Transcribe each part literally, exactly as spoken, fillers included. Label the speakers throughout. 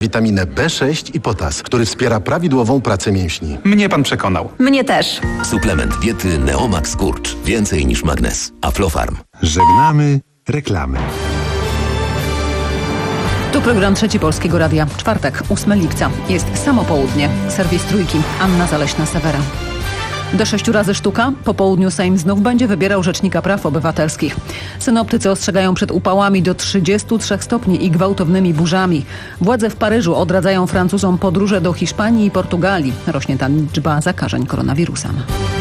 Speaker 1: Witaminę B sześć i potas, który wspiera prawidłową pracę mięśni.
Speaker 2: Mnie pan przekonał.
Speaker 3: Mnie też.
Speaker 4: Suplement diety Neomax Kurcz. Więcej niż magnez. Aflofarm.
Speaker 5: Żegnamy reklamy.
Speaker 6: Tu program Trzeci Polskiego Radia. Czwartek, ósmego lipca. Jest samo południe. Serwis Trójki. Anna Zaleśna-Sewera. Do sześciu razy sztuka. Po południu Sejm znów będzie wybierał Rzecznika Praw Obywatelskich. Synoptycy ostrzegają przed upałami do trzydziestu trzech stopni i gwałtownymi burzami. Władze w Paryżu odradzają Francuzom podróże do Hiszpanii i Portugalii. Rośnie tam liczba zakażeń koronawirusem.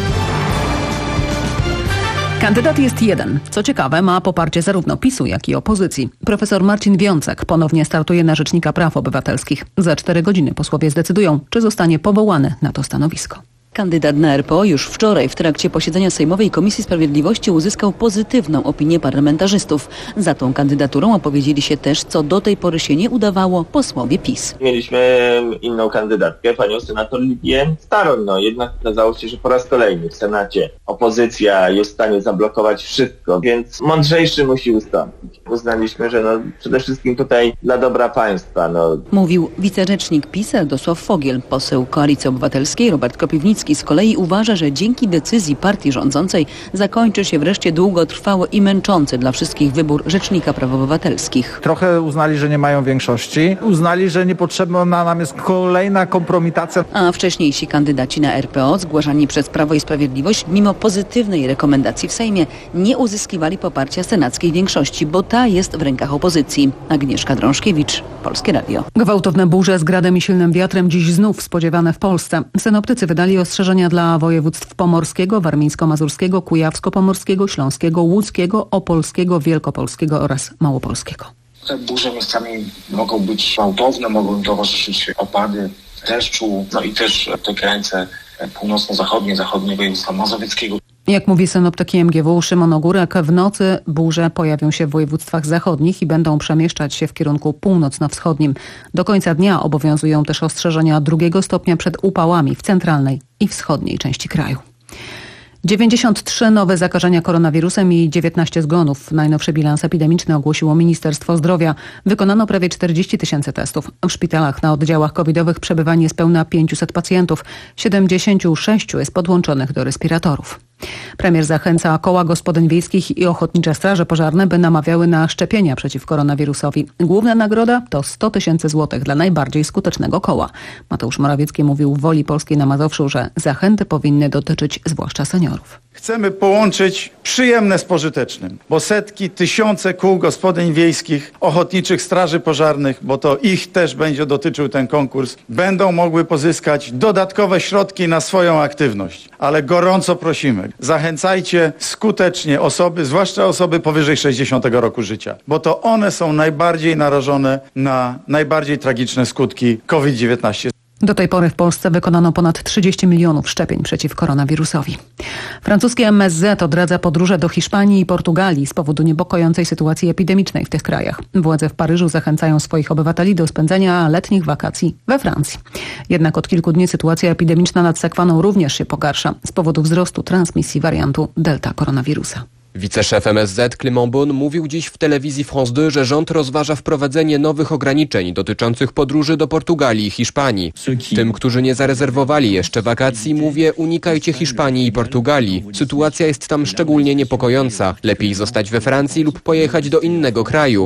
Speaker 6: Kandydat jest jeden. Co ciekawe, ma poparcie zarówno PiSu, jak i opozycji. Profesor Marcin Wiącek ponownie startuje na Rzecznika Praw Obywatelskich. Za cztery godziny posłowie zdecydują, czy zostanie powołany na to stanowisko.
Speaker 7: Kandydat na R P O już wczoraj w trakcie posiedzenia Sejmowej Komisji Sprawiedliwości uzyskał pozytywną opinię parlamentarzystów. Za tą kandydaturą opowiedzieli się też, co do tej pory się nie udawało, posłowie PiS.
Speaker 8: Mieliśmy inną kandydatkę, panią senator Lidię Staroń. No jednak okazało się, że po raz kolejny w Senacie opozycja jest w stanie zablokować wszystko, więc mądrzejszy musi ustąpić. Uznaliśmy, że no przede wszystkim tutaj dla dobra państwa. No.
Speaker 7: Mówił wicerzecznik PiS Eldosław Fogiel. Poseł Koalicji Obywatelskiej Robert Kropiwnicki z kolei uważa, że dzięki decyzji partii rządzącej zakończy się wreszcie długotrwały i męczący dla wszystkich wybór Rzecznika Praw Obywatelskich.
Speaker 9: Trochę uznali, że nie mają większości. Uznali, że niepotrzebna nam jest kolejna kompromitacja.
Speaker 7: A wcześniejsi kandydaci na R P O, zgłaszani przez Prawo i Sprawiedliwość, mimo pozytywnej rekomendacji w Sejmie, nie uzyskiwali poparcia senackiej większości, bo ta jest w rękach opozycji. Agnieszka Drążkiewicz, Polskie Radio.
Speaker 6: Gwałtowne burze z gradem i silnym wiatrem dziś znów spodziewane w Polsce. Synoptycy wydali ostrzeżenia dla województw pomorskiego, warmińsko-mazurskiego, kujawsko-pomorskiego, śląskiego, łódzkiego, opolskiego, wielkopolskiego oraz małopolskiego.
Speaker 10: Te burze miejscami mogą być gwałtowne, mogą towarzyszyć opady deszczu, no i też te krańce północno-zachodnie, zachodnie województwa mazowieckiego.
Speaker 6: Jak mówi synoptyk M G W Szymon Ogórek, w nocy burze pojawią się w województwach zachodnich i będą przemieszczać się w kierunku północno-wschodnim. Do końca dnia obowiązują też ostrzeżenia drugiego stopnia przed upałami w centralnej i wschodniej części kraju. dziewięćdziesiąt trzy nowe zakażenia koronawirusem i dziewiętnaście zgonów. Najnowszy bilans epidemiczny ogłosiło Ministerstwo Zdrowia. Wykonano prawie czterdzieści tysięcy testów. W szpitalach na oddziałach covidowych przebywa niespełna pięćset pacjentów. siedemdziesięciu sześciu jest podłączonych do respiratorów. Premier zachęca koła gospodyń wiejskich i ochotnicze straże pożarne, by namawiały na szczepienia przeciw koronawirusowi. Główna nagroda to sto tysięcy złotych dla najbardziej skutecznego koła. Mateusz Morawiecki mówił w Woli Polskiej na Mazowszu, że zachęty powinny dotyczyć zwłaszcza seniorów.
Speaker 11: Chcemy połączyć przyjemne z pożytecznym, bo setki, tysiące kół gospodyń wiejskich, ochotniczych straży pożarnych, bo to ich też będzie dotyczył ten konkurs, będą mogły pozyskać dodatkowe środki na swoją aktywność. Ale gorąco prosimy, zachęcajcie skutecznie osoby, zwłaszcza osoby powyżej sześćdziesiątego roku życia, bo to one są najbardziej narażone na najbardziej tragiczne skutki COVID dziewiętnaście.
Speaker 6: Do tej pory w Polsce wykonano ponad trzydzieści milionów szczepień przeciw koronawirusowi. Francuskie M S Z odradza podróże do Hiszpanii i Portugalii z powodu niepokojącej sytuacji epidemicznej w tych krajach. Władze w Paryżu zachęcają swoich obywateli do spędzenia letnich wakacji we Francji. Jednak od kilku dni sytuacja epidemiczna nad Sekwaną również się pogarsza z powodu wzrostu transmisji wariantu delta koronawirusa.
Speaker 12: Wiceszef M S Z Clément Beaune mówił dziś w telewizji France dwa, że rząd rozważa wprowadzenie nowych ograniczeń dotyczących podróży do Portugalii i Hiszpanii. Tym, którzy nie zarezerwowali jeszcze wakacji, mówię, unikajcie Hiszpanii i Portugalii. Sytuacja jest tam szczególnie niepokojąca. Lepiej zostać we Francji lub pojechać do innego kraju,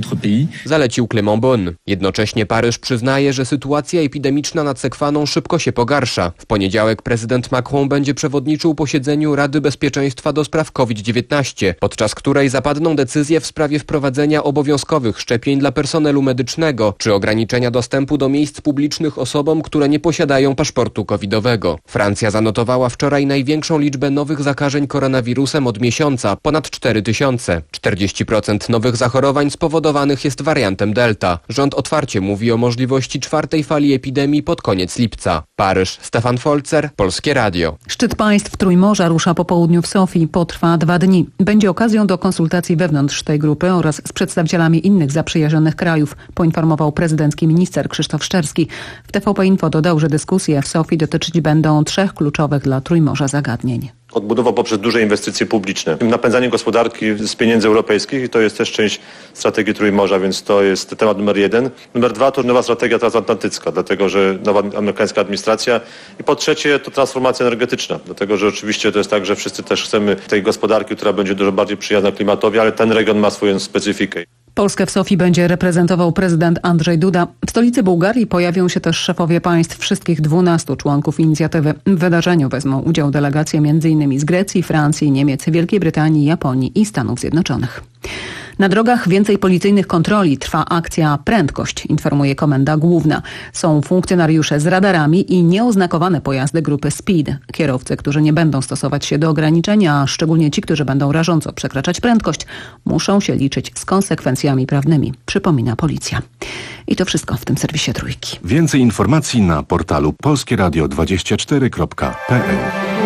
Speaker 12: zalecił Clément Beaune. Jednocześnie Paryż przyznaje, że sytuacja epidemiczna nad Sekwaną szybko się pogarsza. W poniedziałek prezydent Macron będzie przewodniczył posiedzeniu Rady Bezpieczeństwa do spraw COVID dziewiętnaście. Podczas której zapadną decyzje w sprawie wprowadzenia obowiązkowych szczepień dla personelu medycznego czy ograniczenia dostępu do miejsc publicznych osobom, które nie posiadają paszportu covidowego. Francja zanotowała wczoraj największą liczbę nowych zakażeń koronawirusem od miesiąca, ponad cztery tysiące. czterdzieści procent nowych zachorowań spowodowanych jest wariantem delta. Rząd otwarcie mówi o możliwości czwartej fali epidemii pod koniec lipca. Paryż, Stefan Folzer, Polskie Radio.
Speaker 6: Szczyt państw Trójmorza rusza po południu w Sofii, potrwa dwa dni. Będzie okazją do konsultacji wewnątrz tej grupy oraz z przedstawicielami innych zaprzyjaźnionych krajów, poinformował prezydencki minister Krzysztof Szczerski. W T V P Info dodał, że dyskusje w Sofii dotyczyć będą trzech kluczowych dla Trójmorza zagadnień.
Speaker 2: odbudową poprzez duże inwestycje publiczne. Napędzanie gospodarki z pieniędzy europejskich, to jest też część strategii Trójmorza, więc to jest temat numer jeden. Numer dwa to nowa strategia transatlantycka, dlatego że nowa amerykańska administracja. I po trzecie to transformacja energetyczna, dlatego że oczywiście to jest tak, że wszyscy też chcemy tej gospodarki, która będzie dużo bardziej przyjazna klimatowi, ale ten region ma swoją specyfikę.
Speaker 6: Polskę w Sofii będzie reprezentował prezydent Andrzej Duda. W stolicy Bułgarii pojawią się też szefowie państw wszystkich dwunastu członków inicjatywy. W wydarzeniu wezmą udział delegacje m.in. z Grecji, Francji, Niemiec, Wielkiej Brytanii, Japonii i Stanów Zjednoczonych. Na drogach więcej policyjnych kontroli. Trwa akcja Prędkość, informuje Komenda Główna. Są funkcjonariusze z radarami i nieoznakowane pojazdy grupy Speed. Kierowcy, którzy nie będą stosować się do ograniczenia, a szczególnie ci, którzy będą rażąco przekraczać prędkość, muszą się liczyć z konsekwencjami prawnymi, przypomina policja. I to wszystko w tym serwisie Trójki.
Speaker 5: Więcej informacji na portalu polskie radio dwadzieścia cztery kropka p l.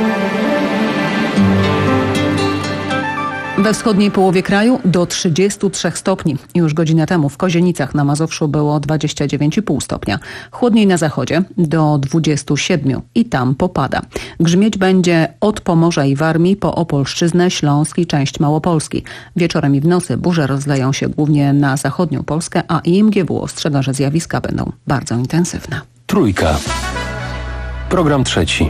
Speaker 6: We wschodniej połowie kraju do trzydziestu trzech stopni. Już godzinę temu w Kozienicach na Mazowszu było dwadzieścia dziewięć i pół stopnia. Chłodniej na zachodzie do dwudziestu siedmiu i tam popada. Grzmieć będzie od Pomorza i Warmii po Opolszczyznę, Śląsk i część Małopolski. Wieczorem i w nocy burze rozleją się głównie na zachodnią Polskę, a I M G W ostrzega, że zjawiska będą bardzo intensywne.
Speaker 3: Trójka. Program trzeci.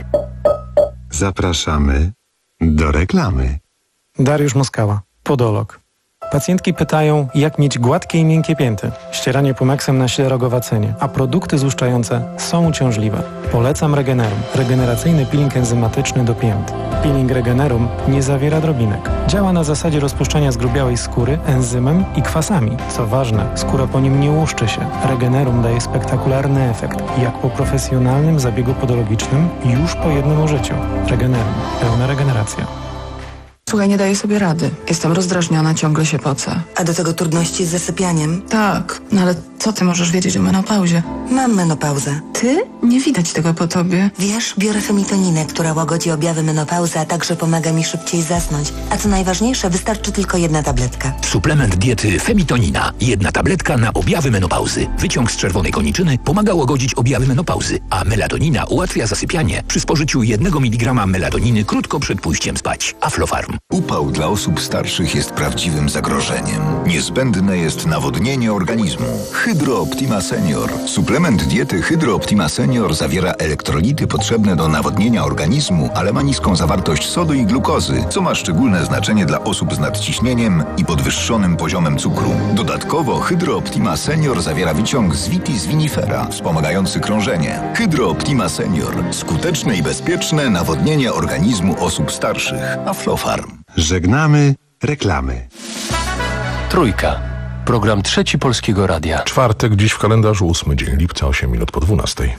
Speaker 5: Zapraszamy do reklamy.
Speaker 13: Dariusz Moskała, podolog. Pacjentki pytają, jak mieć gładkie i miękkie pięty. Ścieranie Pumexem na ślerogowacenie, a produkty złuszczające są uciążliwe. Polecam Regenerum, regeneracyjny peeling enzymatyczny do pięt. Peeling Regenerum nie zawiera drobinek. Działa na zasadzie rozpuszczania zgrubiałej skóry enzymem i kwasami. Co ważne, skóra po nim nie łuszczy się. Regenerum daje spektakularny efekt, jak po profesjonalnym zabiegu podologicznym już po jednym użyciu. Regenerum, pełna regeneracja.
Speaker 14: Słuchaj, nie daję sobie rady. Jestem rozdrażniona, ciągle się pocę.
Speaker 15: A do tego trudności z zasypianiem?
Speaker 14: Tak, no ale co ty możesz wiedzieć o menopauzie?
Speaker 15: Mam menopauzę.
Speaker 14: Ty? Nie widać tego po tobie.
Speaker 15: Wiesz, biorę femitoninę, która łagodzi objawy menopauzy, a także pomaga mi szybciej zasnąć. A co najważniejsze, wystarczy tylko jedna tabletka.
Speaker 4: Suplement diety Femitonina. Jedna tabletka na objawy menopauzy. Wyciąg z czerwonej koniczyny pomaga łagodzić objawy menopauzy, a melatonina ułatwia zasypianie przy spożyciu jednego miligrama melatoniny krótko przed pójściem spać. Aflofarm.
Speaker 16: Upał dla osób starszych jest prawdziwym zagrożeniem. Niezbędne jest nawodnienie organizmu. Hydro Optima Senior. Suplement diety Hydro Optima Senior zawiera elektrolity potrzebne do nawodnienia organizmu, ale ma niską zawartość sodu i glukozy, co ma szczególne znaczenie dla osób z nadciśnieniem i podwyższonym poziomem cukru. Dodatkowo Hydro Optima Senior zawiera wyciąg z Vitis vinifera, wspomagający krążenie. Hydro Optima Senior. Skuteczne i bezpieczne nawodnienie organizmu osób starszych. Aflofarm.
Speaker 5: Żegnamy reklamy.
Speaker 3: Trójka. Program trzeci Polskiego Radia.
Speaker 17: Czwartek, dziś w kalendarzu ósmy dzień lipca, osiem minut po dwunastej.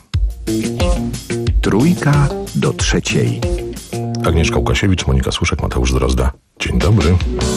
Speaker 5: Trójka do trzeciej.
Speaker 17: Agnieszka Łukasiewicz, Monika Słuszek, Mateusz Drozda. Dzień dobry.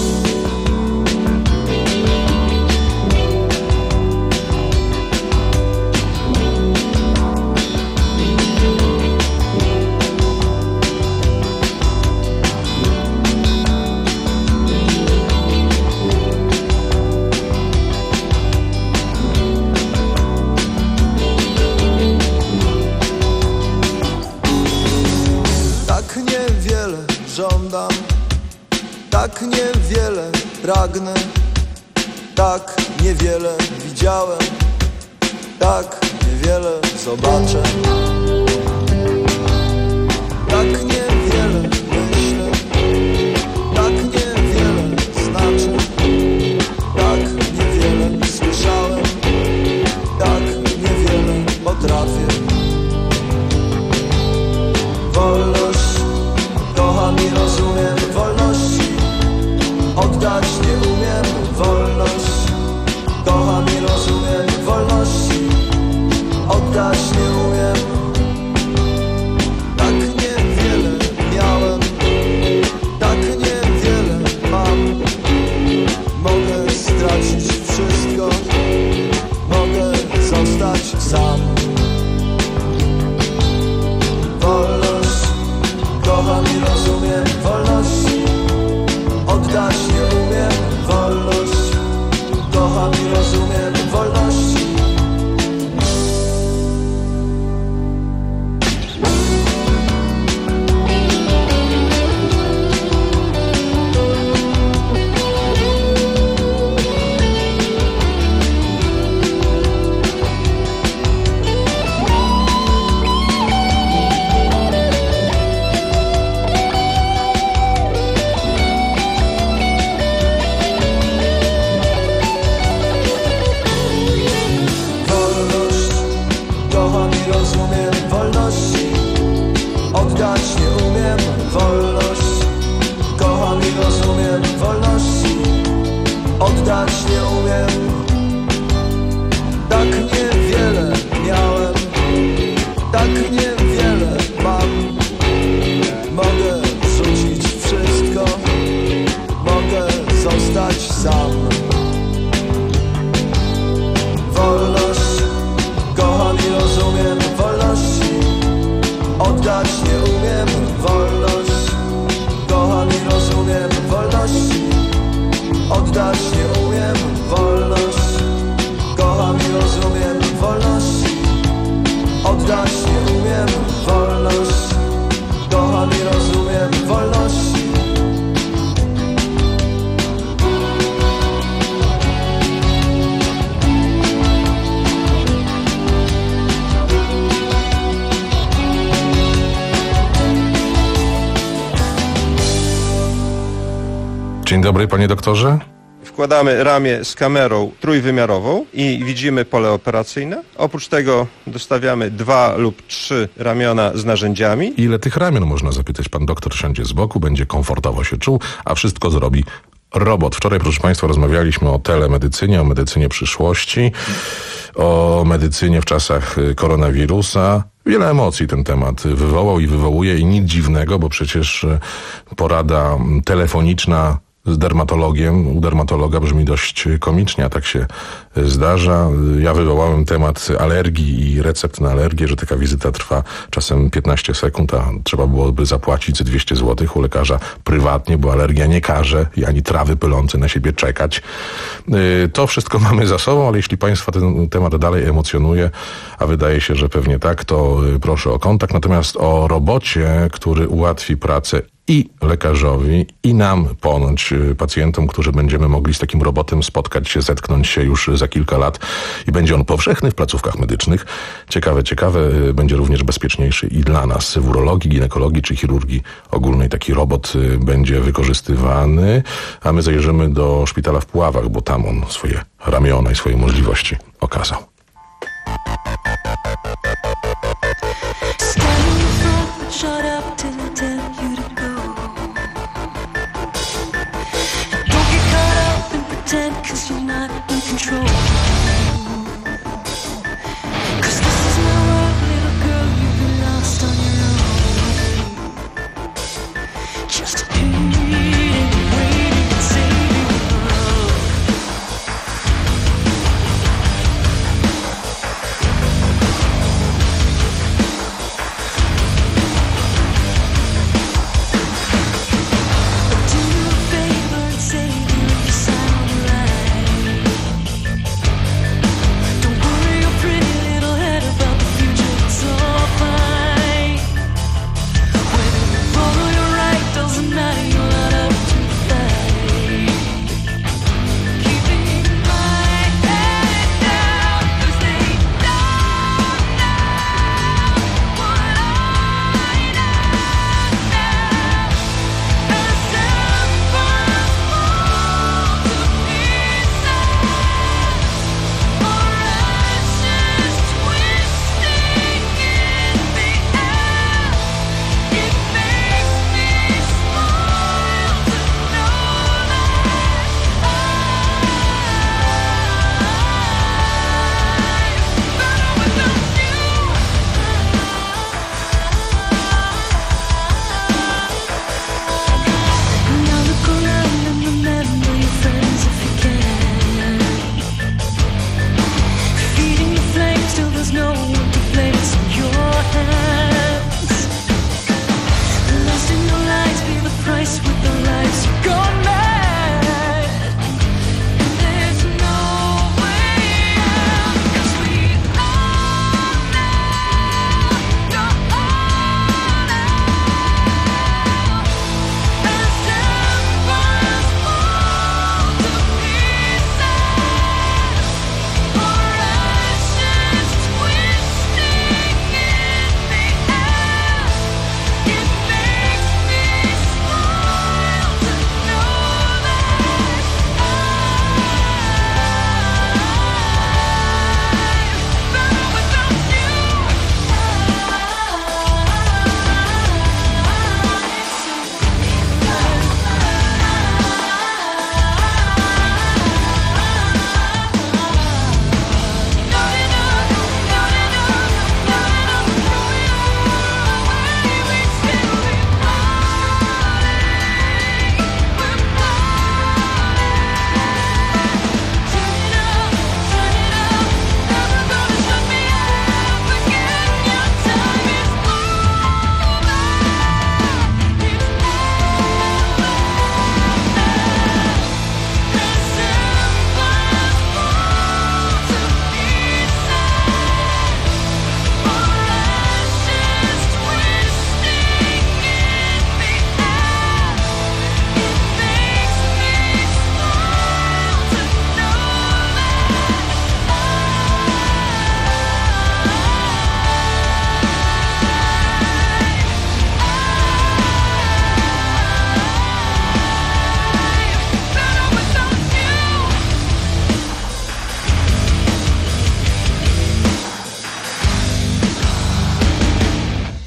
Speaker 18: Tak niewiele pragnę, tak niewiele widziałem, tak niewiele zobaczę, tak niewiele myślę, tak niewiele znaczy, tak niewiele słyszałem, tak niewiele potrafię. Wolność, kocham i rozumiem wolności. Oddać nie umiem, wolność, kocham i rozumiem wolności, oddać nie umiem, tak niewiele miałem, tak niewiele mam, mogę stracić wszystko, mogę zostać sam. Wolność, kocham i rozumiem wolności, oddać nie umiem, wolność, kocham i rozumiem wolności.
Speaker 17: Dzień dobry, panie doktorze.
Speaker 19: Wkładamy ramię z kamerą trójwymiarową i widzimy pole operacyjne. Oprócz tego dostawiamy dwa lub trzy ramiona z narzędziami.
Speaker 17: Ile tych ramion, można zapytać? Pan doktor siądzie z boku, będzie komfortowo się czuł, a wszystko zrobi robot. Wczoraj, proszę państwa, rozmawialiśmy o telemedycynie, o medycynie przyszłości, o medycynie w czasach koronawirusa. Wiele emocji ten temat wywołał i wywołuje i nic dziwnego, bo przecież porada telefoniczna z dermatologiem, u dermatologa brzmi dość komicznie, a tak się zdarza. Ja wywołałem temat alergii i recept na alergię, że taka wizyta trwa czasem piętnaście sekund, a trzeba byłoby zapłacić ze dwieście złotych u lekarza prywatnie, bo alergia nie każe i ani trawy pylące na siebie czekać. To wszystko mamy za sobą, ale jeśli państwa ten temat dalej emocjonuje, a wydaje się, że pewnie tak, to proszę o kontakt. Natomiast o robocie, który ułatwi pracę i lekarzowi, i nam ponoć, pacjentom, którzy będziemy mogli z takim robotem spotkać się, zetknąć się już za kilka lat i będzie on powszechny w placówkach medycznych. Ciekawe, ciekawe, będzie również bezpieczniejszy i dla nas w urologii, ginekologii czy chirurgii ogólnej. Taki robot będzie wykorzystywany, a my zajrzymy do szpitala w Puławach, bo tam on swoje ramiona i swoje możliwości okazał.
Speaker 18: Cause you're not in control. Cause this is my world, little girl, you've been lost on your own. Just a pity, waiting to save you.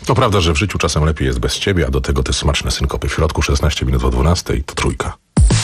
Speaker 17: To prawda, że w życiu czasem lepiej jest bez ciebie, a do tego te smaczne synkopy. W środku szesnaście minut o dwunastej to Trójka.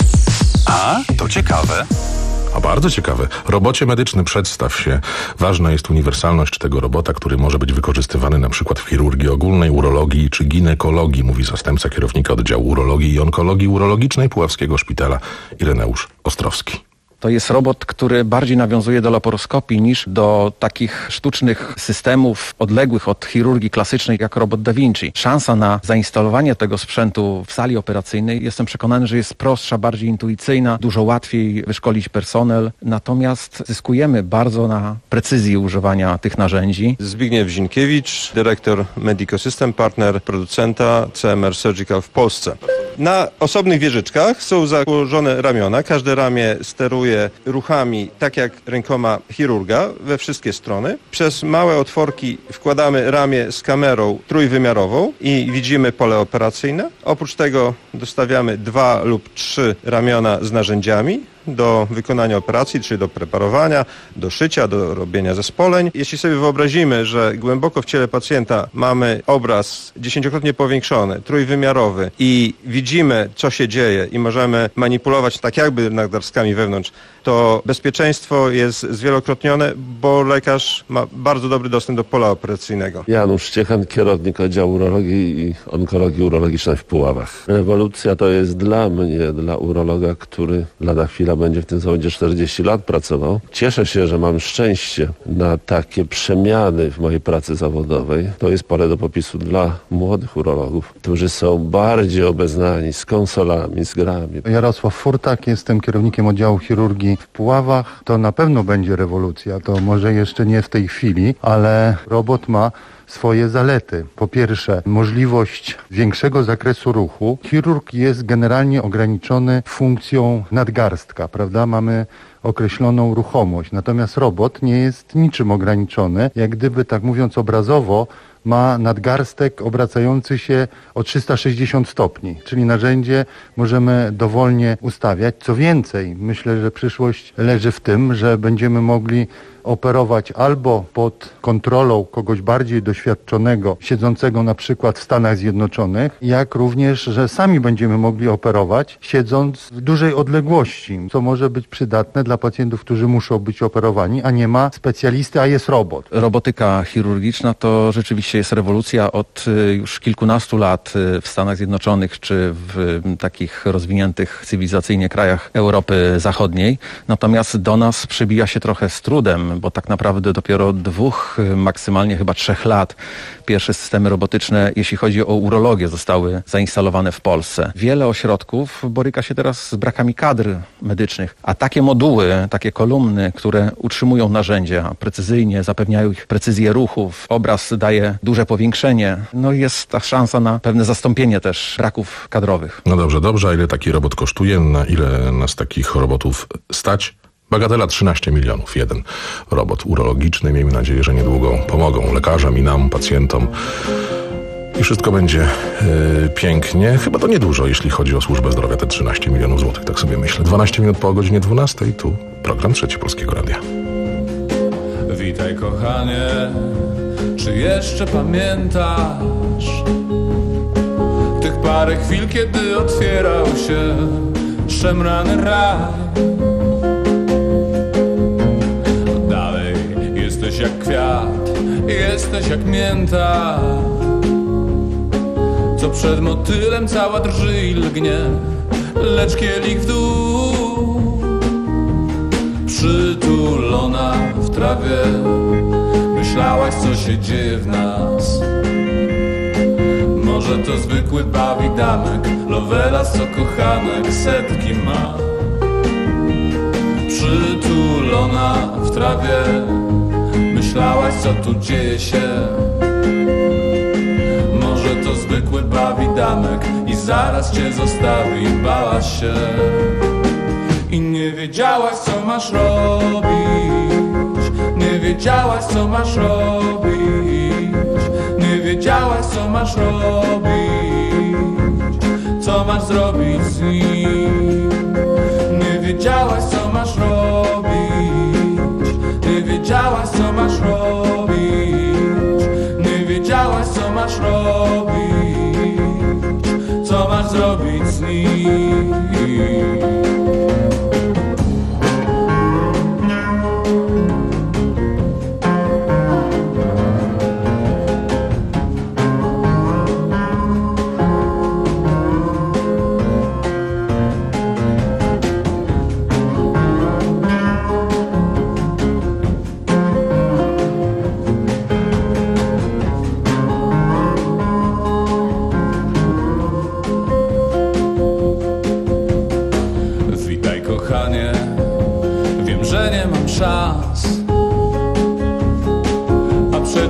Speaker 20: A, to ciekawe.
Speaker 17: A bardzo ciekawe. Robocie medyczny przedstaw się. Ważna jest uniwersalność tego robota, który może być wykorzystywany na przykład w chirurgii ogólnej, urologii czy ginekologii, mówi zastępca kierownika oddziału urologii i onkologii urologicznej Puławskiego Szpitala Ireneusz Ostrowski.
Speaker 21: To jest robot, który bardziej nawiązuje do laparoskopii niż do takich sztucznych systemów odległych od chirurgii klasycznej jak robot Da Vinci. Szansa na zainstalowanie tego sprzętu w sali operacyjnej, jestem przekonany, że jest prostsza, bardziej intuicyjna, dużo łatwiej wyszkolić personel. Natomiast zyskujemy bardzo na precyzji używania tych narzędzi.
Speaker 19: Zbigniew Zinkiewicz, dyrektor Medico System Partner, producenta C M R Surgical w Polsce. Na osobnych wieżyczkach są założone ramiona. Każde ramię steruje ruchami, tak jak rękoma chirurga, we wszystkie strony. Przez małe otworki wkładamy ramię z kamerą trójwymiarową i widzimy pole operacyjne. Oprócz tego dostawiamy dwa lub trzy ramiona z narzędziami do wykonania operacji, czyli do preparowania, do szycia, do robienia zespoleń. Jeśli sobie wyobrazimy, że głęboko w ciele pacjenta mamy obraz dziesięciokrotnie powiększony, trójwymiarowy i widzimy, co się dzieje i możemy manipulować tak jakby nadgarstkami wewnątrz, to bezpieczeństwo jest zwielokrotnione, bo lekarz ma bardzo dobry dostęp do pola operacyjnego.
Speaker 22: Janusz Ciechan, kierownik oddziału urologii i onkologii urologicznej w Puławach. Rewolucja to jest dla mnie, dla urologa, który lada chwila będzie w tym zawodzie czterdzieści lat pracował. Cieszę się, że mam szczęście na takie przemiany w mojej pracy zawodowej. To jest pole do popisu dla młodych urologów, którzy są bardziej obeznani z konsolami, z grami.
Speaker 23: Jarosław Furtak, jestem kierownikiem oddziału chirurgii w Puławach. To na pewno będzie rewolucja. To może jeszcze nie w tej chwili, ale robot ma swoje zalety. Po pierwsze, możliwość większego zakresu ruchu. Chirurg jest generalnie ograniczony funkcją nadgarstka, prawda? Mamy określoną ruchomość. Natomiast robot nie jest niczym ograniczony. Jak gdyby, tak mówiąc obrazowo, ma nadgarstek obracający się o trzysta sześćdziesiąt stopni, czyli narzędzie możemy dowolnie ustawiać. Co więcej, myślę, że przyszłość leży w tym, że będziemy mogli operować albo pod kontrolą kogoś bardziej doświadczonego, siedzącego na przykład w Stanach Zjednoczonych, jak również, że sami będziemy mogli operować, siedząc w dużej odległości, co może być przydatne dla pacjentów, którzy muszą być operowani, a nie ma specjalisty, a jest robot.
Speaker 21: Robotyka chirurgiczna to rzeczywiście jest rewolucja od już kilkunastu lat w Stanach Zjednoczonych czy w takich rozwiniętych cywilizacyjnie krajach Europy Zachodniej. Natomiast do nas przybija się trochę z trudem, bo tak naprawdę dopiero od dwóch, maksymalnie chyba trzech lat pierwsze systemy robotyczne, jeśli chodzi o urologię, zostały zainstalowane w Polsce. Wiele ośrodków boryka się teraz z brakami kadr medycznych, a takie moduły, takie kolumny, które utrzymują narzędzia precyzyjnie, zapewniają ich precyzję ruchów, obraz daje duże powiększenie, no jest ta szansa na pewne zastąpienie też braków kadrowych.
Speaker 17: No dobrze, dobrze, a ile taki robot kosztuje? Na ile nas takich robotów stać? Bagatela trzynaście milionów, jeden robot urologiczny. Miejmy nadzieję, że niedługo pomogą lekarzom i nam, pacjentom. I wszystko będzie yy, pięknie. Chyba to niedużo, jeśli chodzi o służbę zdrowia, te trzynaście milionów złotych, tak sobie myślę. dwanaście minut po godzinie dwunastej, tu program Trzeci Polskiego Radia.
Speaker 24: Witaj, kochanie, czy jeszcze pamiętasz tych parę chwil, kiedy otwierał się szemrany raj? Jesteś jak kwiat, jesteś jak mięta, co przed motylem cała drży i lgnie, lecz kielich w dół. Przytulona w trawie, myślałaś, co się dzieje w nas. Może to zwykły bawidamek, Lovelas, co kochanek setki ma. Przytulona w trawie, myślałaś, co tu dzieje się. Może to zwykły bawidamek i zaraz cię zostawi, bałaś się. I nie wiedziałaś, co masz robić, nie wiedziałaś, co masz robić, nie wiedziałaś, co masz robić, co masz zrobić z nim. Nie wiedziałaś, co masz robić, nie wiedziałaś, co masz robić, nie wiedziałaś, co masz robić.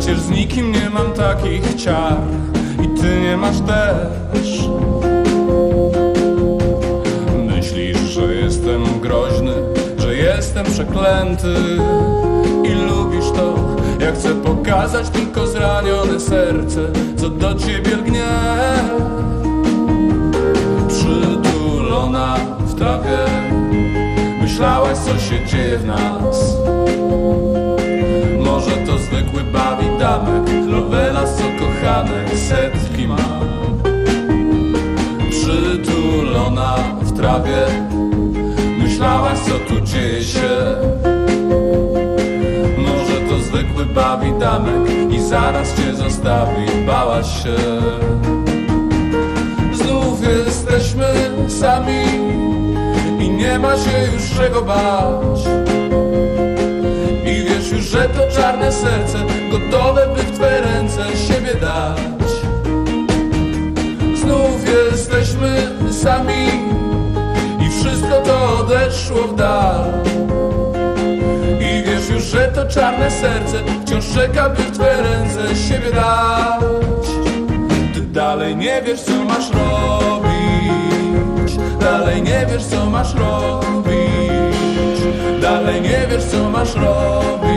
Speaker 24: Przecież z nikim nie mam takich ciar i ty nie masz też. Myślisz, że jestem groźny, że jestem przeklęty i lubisz to, jak chcę pokazać tylko zranione serce, co do ciebie lgnie. Przytulona w trawie, myślałaś, co się dzieje w nas. Może to zwykły bawidamek, Lovelas, co kochanek setki ma. Przytulona w trawie, myślałaś, co tu dzieje się. Może to zwykły bawidamek i zaraz cię zostawi, bałaś się. Znów jesteśmy sami i nie ma się już czego bać. I wiesz już, że to czarne serce gotowe, by w twe ręce siebie dać. Znów jesteśmy sami i wszystko to odeszło w dal. I wiesz już, że to czarne serce wciąż czeka, by w twe ręce siebie dać. Ty dalej nie wiesz, co masz robić. Dalej nie wiesz, co masz robić. Dalej nie wiesz, co masz robić.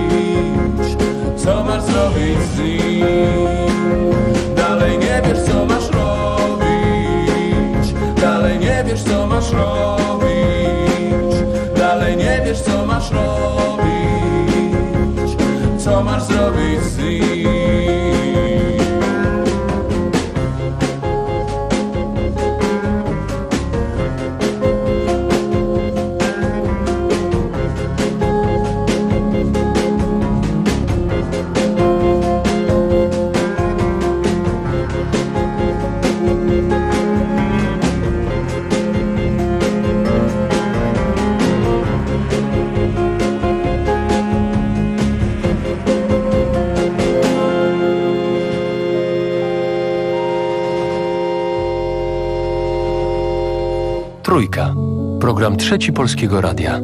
Speaker 24: Co masz zrobić z nim. Dalej nie wiesz, co masz robić. Dalej nie wiesz, co masz robić. Dalej nie wiesz, co masz robić. Co masz zrobić z nim.
Speaker 3: Trójka. Program Trzeci Polskiego Radia.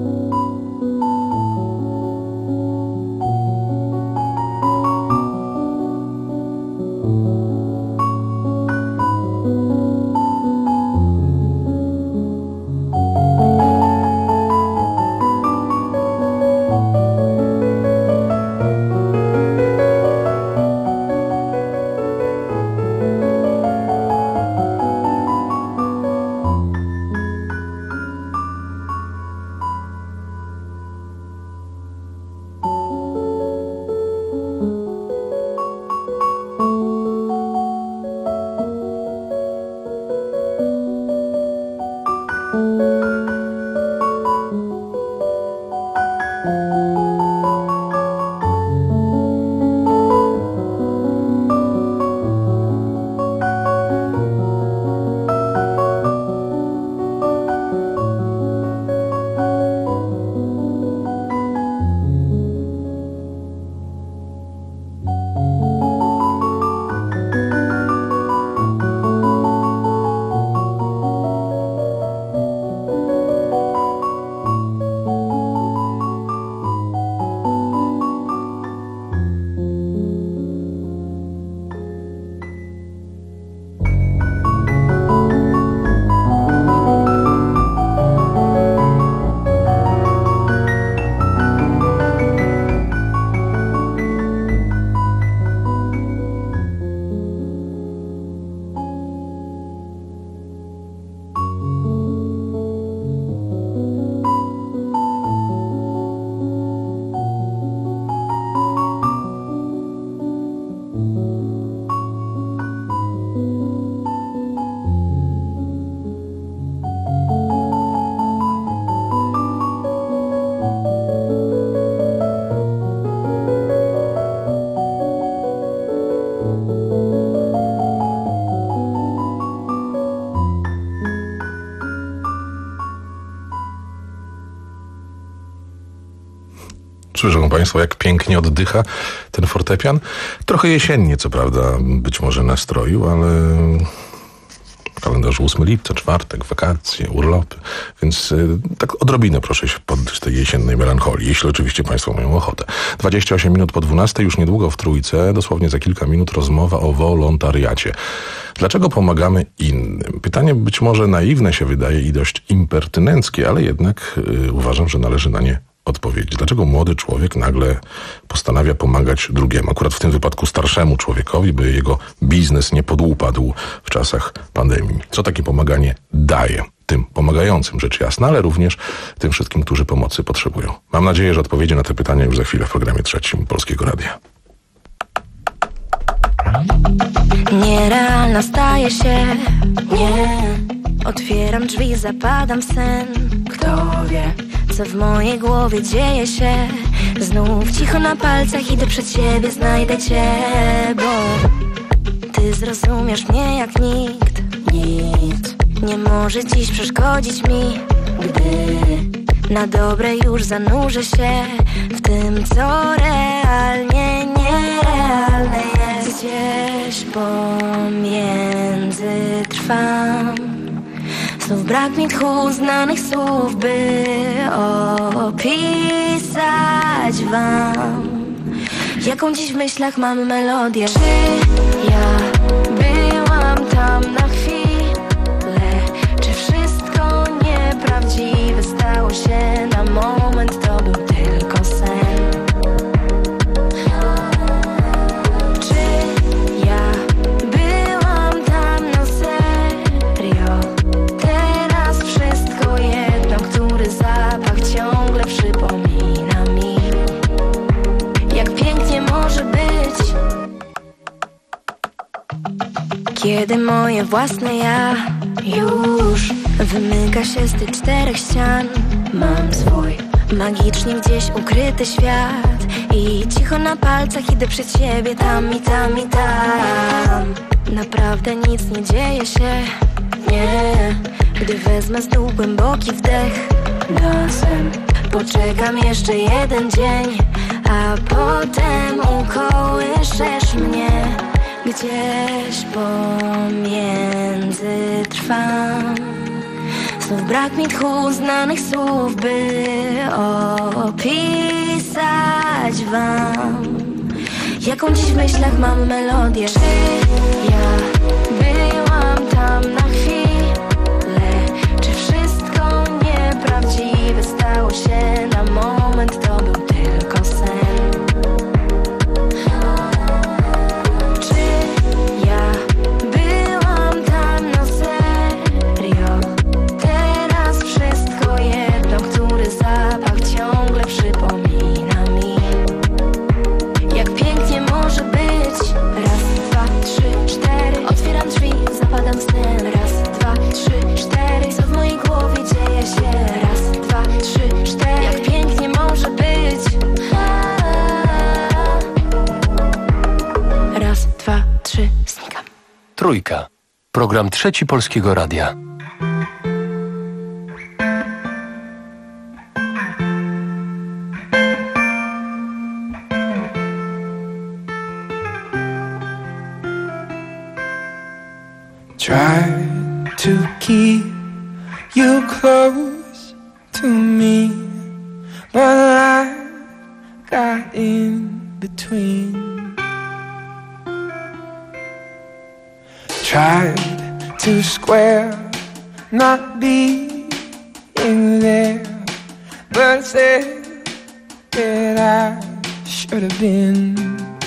Speaker 17: Słyszą Państwo, jak pięknie oddycha ten fortepian? Trochę jesiennie, co prawda, być może nastroił, ale w kalendarzu ósmego lipca, czwartek, wakacje, urlopy. Więc y, tak odrobinę proszę się poddać tej jesiennej melancholii, jeśli oczywiście państwo mają ochotę. dwadzieścia osiem minut po dwunastej, już niedługo w Trójce, dosłownie za kilka minut rozmowa o wolontariacie. Dlaczego pomagamy innym? Pytanie być może naiwne się wydaje i dość impertynenckie, ale jednak y, uważam, że należy na nie odpowiedzieć. Dlaczego młody człowiek nagle postanawia pomagać drugiemu? Akurat w tym wypadku starszemu człowiekowi, by jego biznes nie podłupadł w czasach pandemii. Co takie pomaganie daje? Tym pomagającym, rzecz jasna, ale również tym wszystkim, którzy pomocy potrzebują. Mam nadzieję, że odpowiedzi na te pytania już za chwilę w programie trzecim Polskiego Radia.
Speaker 1: Nierealna staje się, nie. Otwieram drzwi, zapadam w sen. Kto wie, co w mojej głowie dzieje się. Znów cicho na palcach idę przed siebie, znajdę cię, bo ty zrozumiesz mnie jak nikt. Nic nie może dziś przeszkodzić mi, gdy na dobre już zanurzę się w tym, co realnie nierealne jest. Gdzieś pomiędzy trwam. Znów brak mi tchu znanych słów, by opisać wam, jaką dziś w myślach mamy melodię. Czy ja byłam tam na chwilę? Czy wszystko nieprawdziwe stało się na moment? To był tylko sen. Kiedy moje własne ja już wymyka się z tych czterech ścian, mam swój magicznie gdzieś ukryty świat i cicho na palcach idę przed siebie tam i tam i tam. Naprawdę nic nie dzieje się, nie. Gdy wezmę znów głęboki wdech, nosem poczekam jeszcze jeden dzień, a potem ukołyszesz mnie. Gdzieś pomiędzy trwam. Znów brak mi tchu znanych słów, by opisać wam, jaką dziś w myślach mam melodię. Czy ja byłam tam na chwilę? Czy wszystko nieprawdziwe stało się na moment? To był tylko sen.
Speaker 3: Trójka. Program trzeci Polskiego Radia.
Speaker 7: Try to keep you close to me, but I got in between. Tried to square not being there, but said that I should have been.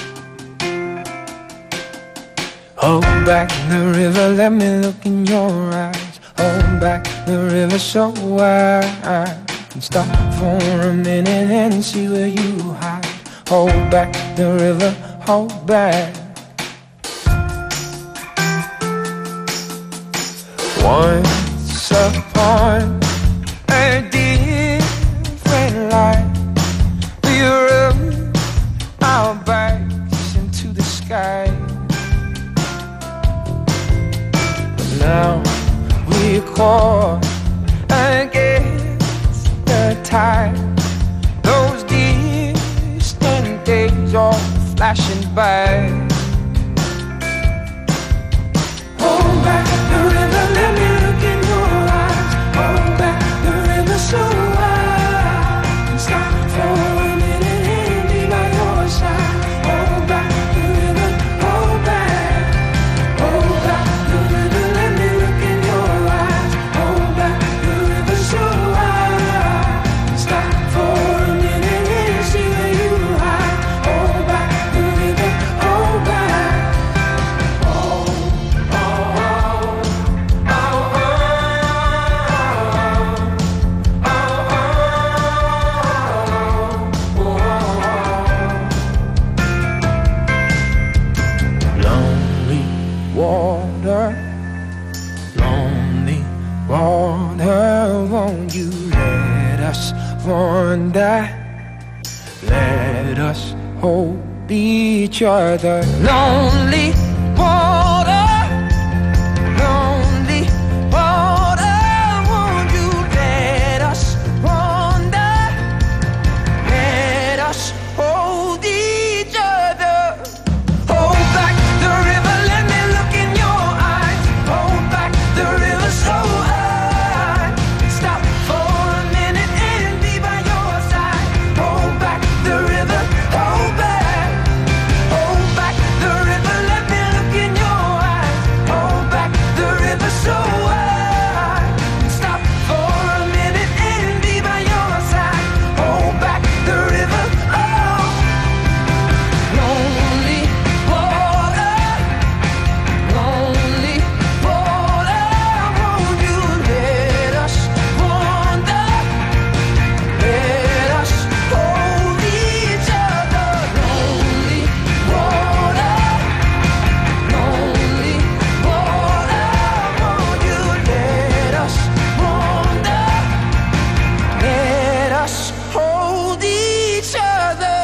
Speaker 7: Hold back the river, let me look in your eyes. Hold back the river so I can stop for a minute and see where you hide. Hold back the river, hold back. Once upon a different life, we rubbed our backs into the sky. But now we're caught against the tide. Those distant days are flashing by. Hold back the river. hold each other. Lonely water, lonely water, won't you let us wander? Let us hold each other. Hold back the river, let me look in your eyes. Hold back the river so high. Stop for a minute and be by your side. Hold back the river, hold back. Hold back the river, let me look in your eyes. Hold back the river so high. Stop for a minute and be by your side. Hold back the river, oh. Lonely water, lonely water, won't you let us wander? Let us hold each other. Lonely water, lonely water, won't you let us wander? Let us hold each other.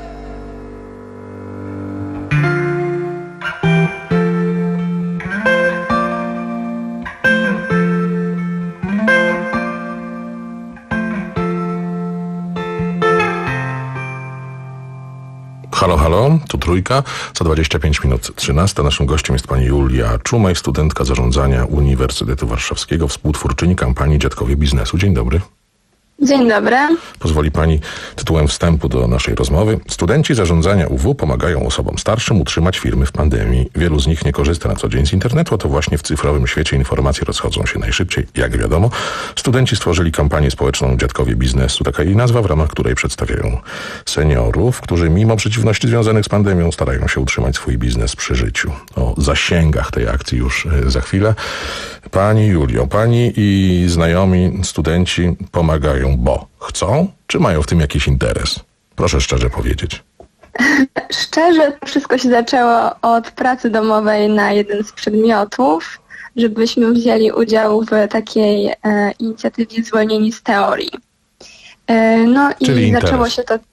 Speaker 17: Halo, halo, tu Trójka, za dwadzieścia pięć minut trzynasta. Naszym gościem jest pani Julia Czumaj, studentka zarządzania Uniwersytetu Warszawskiego, współtwórczyni kampanii Dziadkowie Biznesu. Dzień dobry.
Speaker 8: Dzień dobry.
Speaker 17: Pozwoli pani tytułem wstępu do naszej rozmowy. Studenci zarządzania U W pomagają osobom starszym utrzymać firmy w pandemii. Wielu z nich nie korzysta na co dzień z internetu, a to właśnie w cyfrowym świecie informacje rozchodzą się najszybciej, jak wiadomo. Studenci stworzyli kampanię społeczną Dziadkowie Biznesu, taka jej nazwa, w ramach której przedstawiają seniorów, którzy mimo przeciwności związanych z pandemią starają się utrzymać swój biznes przy życiu. O zasięgach tej akcji już e, za chwilę. Pani Julio, pani i znajomi studenci pomagają, bo chcą, czy mają w tym jakiś interes? Proszę szczerze powiedzieć.
Speaker 8: Szczerze, to wszystko się zaczęło od pracy domowej na jeden z przedmiotów, żebyśmy wzięli udział w takiej e, inicjatywie Zwolnieni z teorii. E, no
Speaker 17: Czyli
Speaker 8: i
Speaker 17: interes.
Speaker 8: zaczęło się to...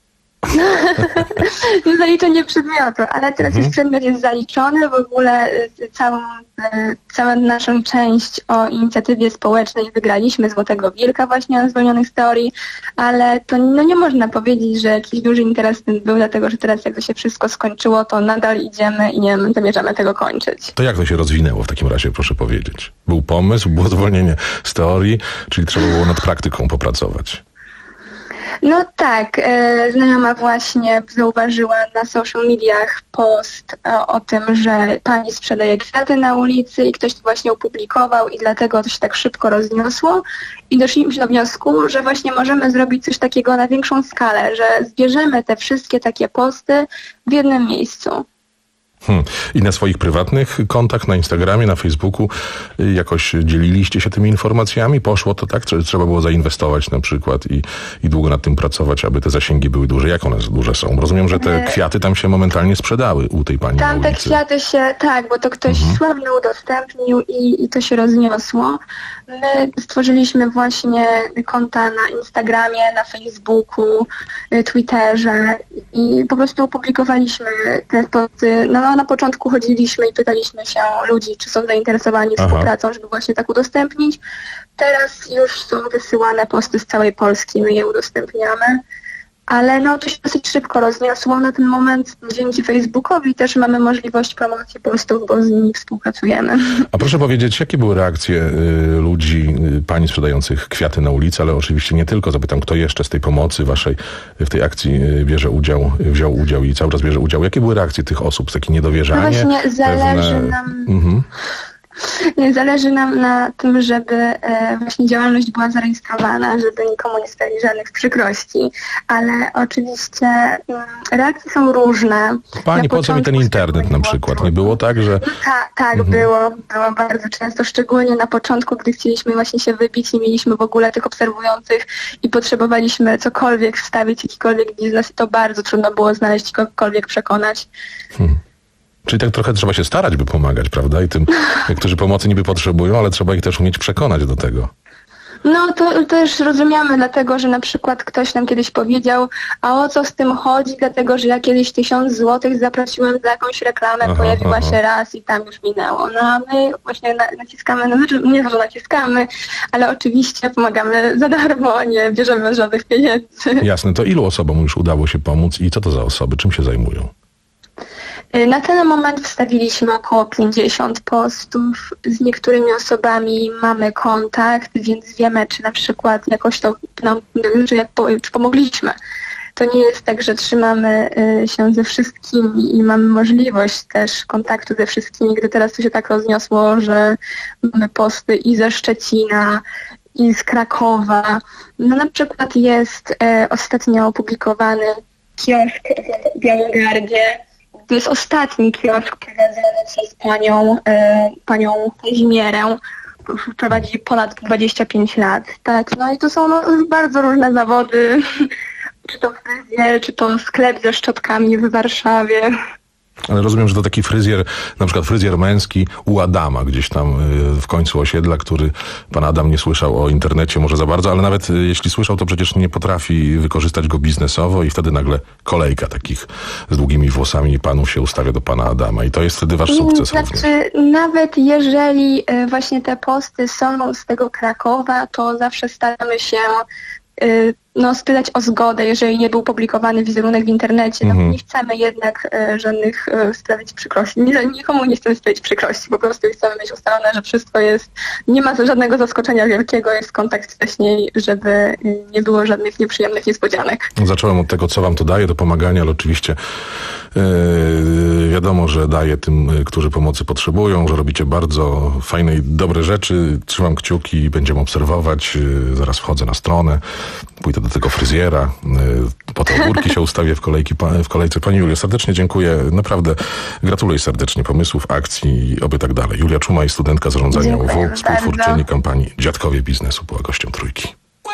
Speaker 8: Zaliczenie przedmiotu, ale teraz
Speaker 17: Mhm.
Speaker 8: już przedmiot jest zaliczony. W ogóle y, całą, y, całą naszą część o inicjatywie społecznej wygraliśmy Złotego Wilka właśnie o zwolnionych z teorii, ale to no, nie można powiedzieć, że jakiś duży interes w tym był, dlatego że teraz jak to się wszystko skończyło, to nadal idziemy i nie zamierzamy tego kończyć.
Speaker 17: To jak to się rozwinęło w takim razie, proszę powiedzieć? Był pomysł, było zwolnienie z teorii, czyli trzeba było nad praktyką popracować.
Speaker 8: No tak, e, znajoma właśnie zauważyła na social mediach post e, o tym, że pani sprzedaje kwiaty na ulicy i ktoś to właśnie opublikował i dlatego to się tak szybko rozniosło i doszliśmy do wniosku, że właśnie możemy zrobić coś takiego na większą skalę, że zbierzemy te wszystkie takie posty w jednym miejscu.
Speaker 17: Hmm. I na swoich prywatnych kontach, na Instagramie, na Facebooku y, jakoś dzieliliście się tymi informacjami? Poszło to tak? Czy trzeba było zainwestować na przykład i, i długo nad tym pracować, aby te zasięgi były duże? Jak one duże są? Rozumiem, że te kwiaty tam się momentalnie sprzedały u tej pani
Speaker 8: Tam
Speaker 17: na
Speaker 8: te
Speaker 17: ulicy.
Speaker 8: kwiaty się, tak, bo to ktoś
Speaker 17: Mhm.
Speaker 8: sławny udostępnił i, i to się rozniosło. My stworzyliśmy właśnie konta na Instagramie, na Facebooku, y, Twitterze i po prostu opublikowaliśmy te posty. No, na początku chodziliśmy i pytaliśmy się ludzi, czy są zainteresowani
Speaker 17: Aha.
Speaker 8: współpracą, żeby właśnie tak udostępnić. Teraz już są wysyłane posty z całej Polski, my je udostępniamy. Ale no to się dosyć szybko rozniosło. Na ten moment dzięki Facebookowi też mamy możliwość promocji postów, bo z nimi współpracujemy.
Speaker 17: A proszę powiedzieć, jakie były reakcje y, ludzi, y, pani sprzedających kwiaty na ulicy, ale oczywiście nie tylko. Zapytam, kto jeszcze z tej pomocy waszej w tej akcji y, bierze udział, y, wziął udział i cały czas bierze udział. Jakie były reakcje tych osób? Takie niedowierzanie?
Speaker 8: No właśnie zależy
Speaker 17: pewne...
Speaker 8: nam...
Speaker 17: Mhm.
Speaker 8: Zależy nam na tym, żeby e, właśnie działalność była zarejestrowana, żeby nikomu nie sprawić żadnych przykrości, ale oczywiście mm, reakcje są różne.
Speaker 17: Pani,
Speaker 8: Na
Speaker 17: po co mi ten internet na przykład? Nie było tak, że...
Speaker 8: Ta, tak,
Speaker 17: Mhm.
Speaker 8: było, było bardzo często, szczególnie na początku, gdy chcieliśmy właśnie się wybić, nie mieliśmy w ogóle tych obserwujących i potrzebowaliśmy cokolwiek wstawić, jakikolwiek biznes i to bardzo trudno było znaleźć i kogokolwiek przekonać.
Speaker 17: Hmm. Czyli tak trochę trzeba się starać, by pomagać, prawda? I tym, którzy pomocy niby potrzebują, ale trzeba ich też umieć przekonać do tego.
Speaker 8: No to też rozumiemy, dlatego że na przykład ktoś nam kiedyś powiedział, a o co z tym chodzi, dlatego że ja kiedyś tysiąc złotych zapłaciłem za jakąś reklamę,
Speaker 17: Aha,
Speaker 8: pojawiła
Speaker 17: aha.
Speaker 8: się raz i tam już minęło. No a my właśnie na, naciskamy, no znaczy nie to, że naciskamy, ale oczywiście pomagamy za darmo, nie bierzemy żadnych pieniędzy.
Speaker 17: Jasne, to ilu osobom już udało się pomóc i co to za osoby, czym się zajmują?
Speaker 8: Na ten moment wstawiliśmy około pięćdziesiąt postów. Z niektórymi osobami mamy kontakt, więc wiemy, czy na przykład jakoś to nam, czy, jak, czy pomogliśmy. To nie jest tak, że trzymamy się ze wszystkimi i mamy możliwość też kontaktu ze wszystkimi, gdy teraz to się tak rozniosło, że mamy posty i ze Szczecina, i z Krakowa. No na przykład jest e, ostatnio opublikowany kiosk w Białogardzie. To jest ostatni kiosk prowadzony przez panią, e, panią Kazimierę. Prowadzi ponad dwadzieścia pięć lat. Tak, no i to są no, bardzo różne zawody. Czy to fryzjer, czy to sklep ze szczotkami w Warszawie.
Speaker 17: Ale rozumiem, że to taki fryzjer, na przykład fryzjer męski u Adama, gdzieś tam y, w końcu osiedla, który pan Adam nie słyszał o internecie może za bardzo, ale nawet y, jeśli słyszał, to przecież nie potrafi wykorzystać go biznesowo i wtedy nagle kolejka takich z długimi włosami panów się ustawia do pana Adama i to jest wtedy wasz sukces.
Speaker 8: Znaczy, nawet jeżeli y, właśnie te posty są z tego Krakowa, to zawsze staramy się y, no, spytać o zgodę, jeżeli nie był publikowany wizerunek w internecie. No,
Speaker 17: Mhm.
Speaker 8: nie chcemy jednak e, żadnych e, sprawić przykrości. Nie, nikomu nie chcemy sprawić przykrości. Po prostu chcemy mieć ustalone, że wszystko jest, nie ma żadnego zaskoczenia wielkiego, jest kontakt wcześniej, żeby e, nie było żadnych nieprzyjemnych niespodzianek.
Speaker 17: Zacząłem od tego, co wam to daje do pomagania, ale oczywiście yy, wiadomo, że daje tym, y, którzy pomocy potrzebują, że robicie bardzo fajne i dobre rzeczy. Trzymam kciuki, będziemy obserwować. Yy, zaraz wchodzę na stronę, pójdę do tego fryzjera, yy, po te ogórki się ustawię w, kolejki, w kolejce. Pani Julio, serdecznie dziękuję. Naprawdę gratuluję serdecznie pomysłów, akcji i oby tak dalej. Julia Czumaj, studentka zarządzania U W, współtwórczyni kampanii Dziadkowie Biznesu, była gościem Trójki.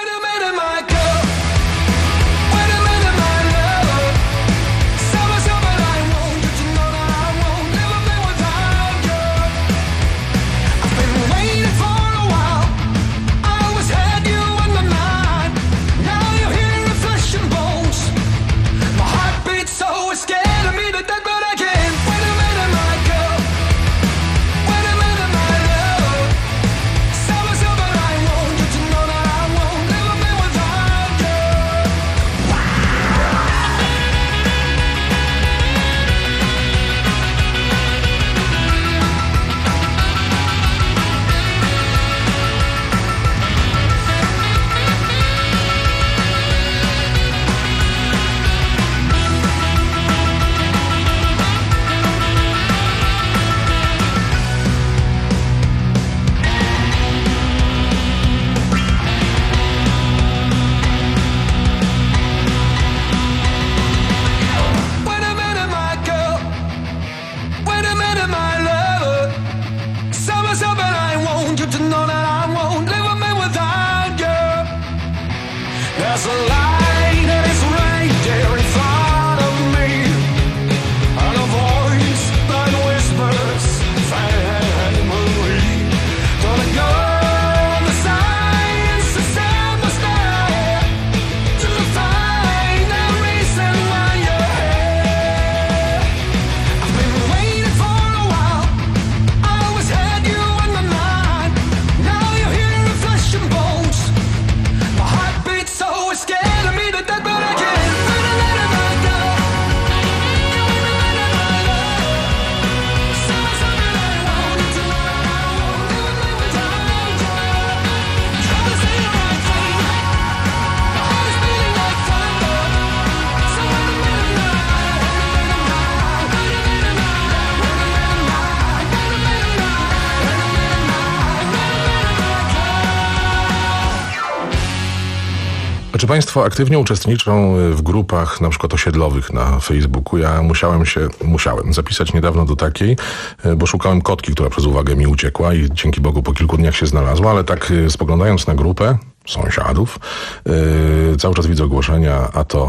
Speaker 17: Czy państwo aktywnie uczestniczą w grupach na przykład osiedlowych na Facebooku? Ja musiałem się, musiałem zapisać niedawno do takiej, bo szukałem kotki, która przez uwagę mi uciekła i dzięki Bogu po kilku dniach się znalazła, ale tak spoglądając na grupę sąsiadów, yy, cały czas widzę ogłoszenia, a to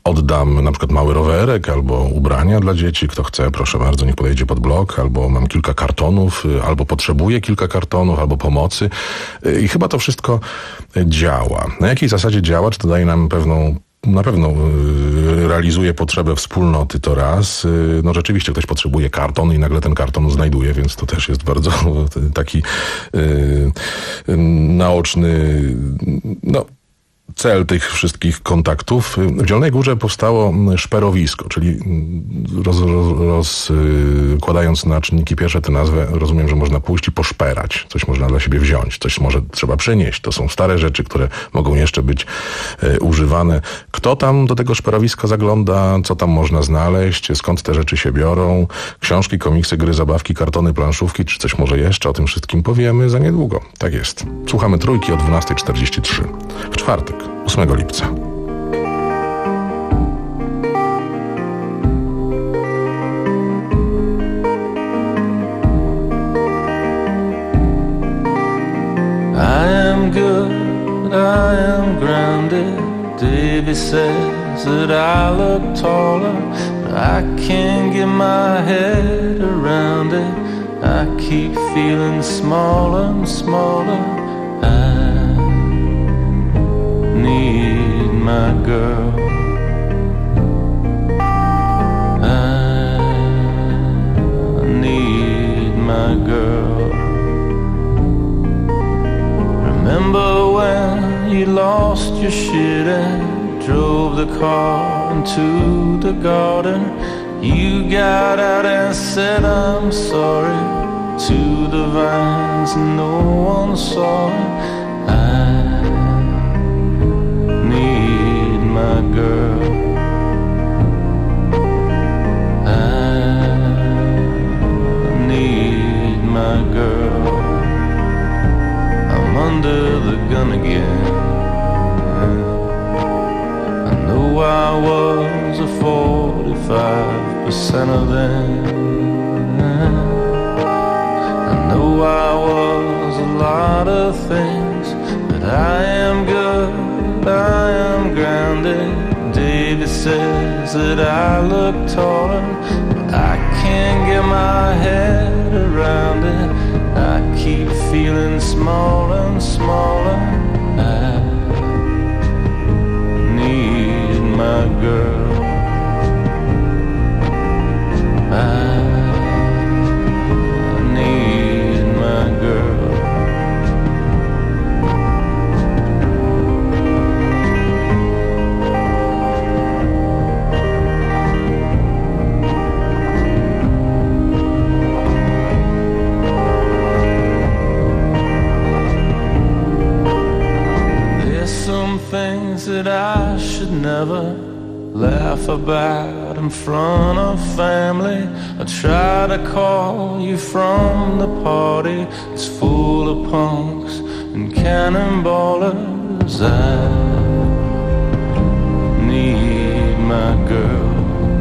Speaker 17: oddam na przykład mały rowerek albo ubrania dla dzieci. Kto chce, proszę bardzo, niech podejdzie pod blok, albo mam kilka kartonów, albo potrzebuję kilka kartonów, albo pomocy. I chyba to wszystko działa. Na jakiej zasadzie działa? Czy to daje nam pewną na pewno y, realizuje potrzebę wspólnoty, to raz. Y, no rzeczywiście ktoś potrzebuje karton i nagle ten karton znajduje, więc to też jest bardzo taki y, y, naoczny, no cel tych wszystkich kontaktów. W Zielonej Górze powstało szperowisko, czyli roz, roz, rozkładając na czynniki pierwsze tę nazwę, rozumiem, że można pójść i poszperać. Coś można dla siebie wziąć, coś może trzeba przenieść. To są stare rzeczy, które mogą jeszcze być e, używane. Kto tam do tego szperowiska zagląda? Co tam można znaleźć? Skąd te rzeczy się biorą? Książki, komiksy, gry, zabawki, kartony, planszówki, czy coś może jeszcze? O tym wszystkim powiemy za niedługo. Tak jest. Słuchamy Trójki o dwunasta czterdzieści trzy. W czwartek, ósmego lipca.
Speaker 24: I am good, I am grounded. Davy says that I look taller, but I can't get my head around it. I keep feeling smaller and smaller. I need my girl. I need my girl. Remember when you lost your shit and drove the car into the garden? You got out and said I'm sorry to the vines, no one saw it. I need my girl. I need my girl. I'm under the gun again. I know I was a forty-five percent of them. I know I was a lot of things, but I am good, I am grounded. Davy says that I look taller, but I can't get my head around it. I keep feeling smaller and smaller. I need my girl. I need my girl. Things that I should never laugh about in front of family. I try to call you from the party. It's full of punks and cannonballers. I need my girl.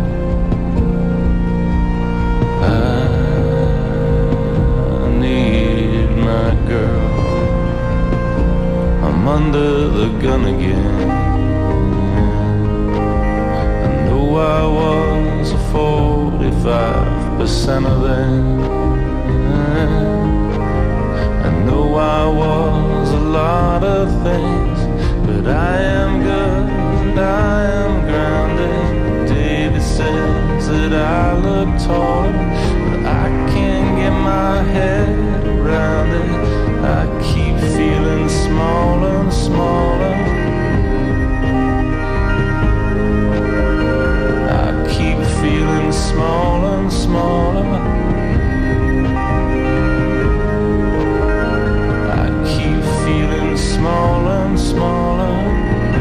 Speaker 24: I need my girl. I'm under the gun again. I know I was a forty-five percent of them. I know I was a lot of things, but I am good, I am grounded. Davy says that I look taller, but I can't get my head around it. I keep feeling smaller and smaller. I keep feeling smaller and smaller. I keep feeling smaller and smaller.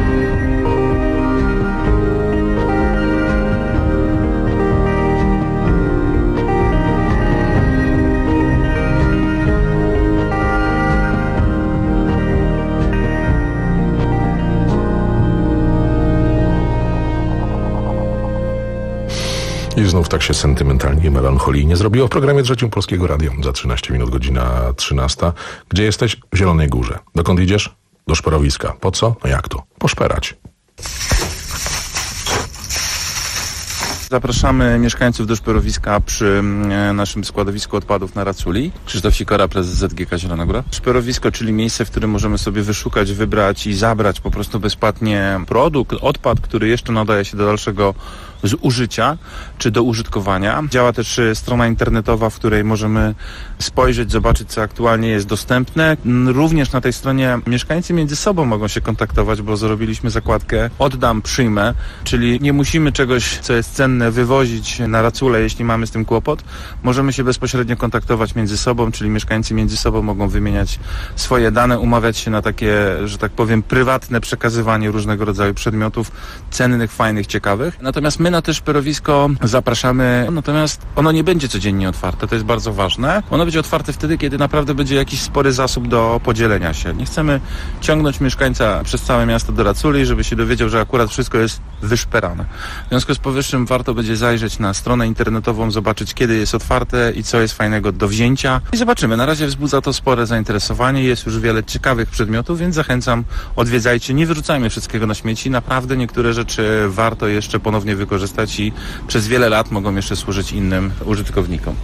Speaker 17: I znów tak się sentymentalnie i melancholijnie zrobiło w programie Trzecim Polskiego Radia. Za trzynaście minut, godzina trzynasta. Gdzie jesteś? W Zielonej Górze. Dokąd idziesz? Do szperowiska. Po co? No jak to? Poszperać.
Speaker 9: Zapraszamy mieszkańców do szperowiska przy naszym składowisku odpadów na Raculi. Krzysztof Sikora, prezes Z G K Zielona Góra. Szperowisko, czyli miejsce, w którym możemy sobie wyszukać, wybrać i zabrać po prostu bezpłatnie produkt, odpad, który jeszcze nadaje się do dalszego zużycia czy do użytkowania. Działa też strona internetowa, w której możemy spojrzeć, zobaczyć, co aktualnie jest dostępne. Również na tej stronie mieszkańcy między sobą mogą się kontaktować, bo zrobiliśmy zakładkę oddam, przyjmę, czyli nie musimy czegoś, co jest cenne, wywozić na Racule, jeśli mamy z tym kłopot. Możemy się bezpośrednio kontaktować między sobą, czyli mieszkańcy między sobą mogą wymieniać swoje dane, umawiać się na takie, że tak powiem, prywatne przekazywanie różnego rodzaju przedmiotów cennych, fajnych, ciekawych. Natomiast my na to szperowisko zapraszamy, natomiast ono nie będzie codziennie otwarte, to jest bardzo ważne. Ono będzie otwarte wtedy, kiedy naprawdę będzie jakiś spory zasób do podzielenia się. Nie chcemy ciągnąć mieszkańca przez całe miasto do Raculi, żeby się dowiedział, że akurat wszystko jest wyszperane. W związku z powyższym warto będzie zajrzeć na stronę internetową, zobaczyć, kiedy jest otwarte i co jest fajnego do wzięcia. I zobaczymy. Na razie wzbudza to spore zainteresowanie, jest już wiele ciekawych przedmiotów, więc zachęcam, odwiedzajcie. Nie wyrzucajmy wszystkiego na śmieci. Naprawdę niektóre rzeczy warto jeszcze ponownie wykorzystać i przez wiele lat mogą jeszcze służyć innym użytkownikom.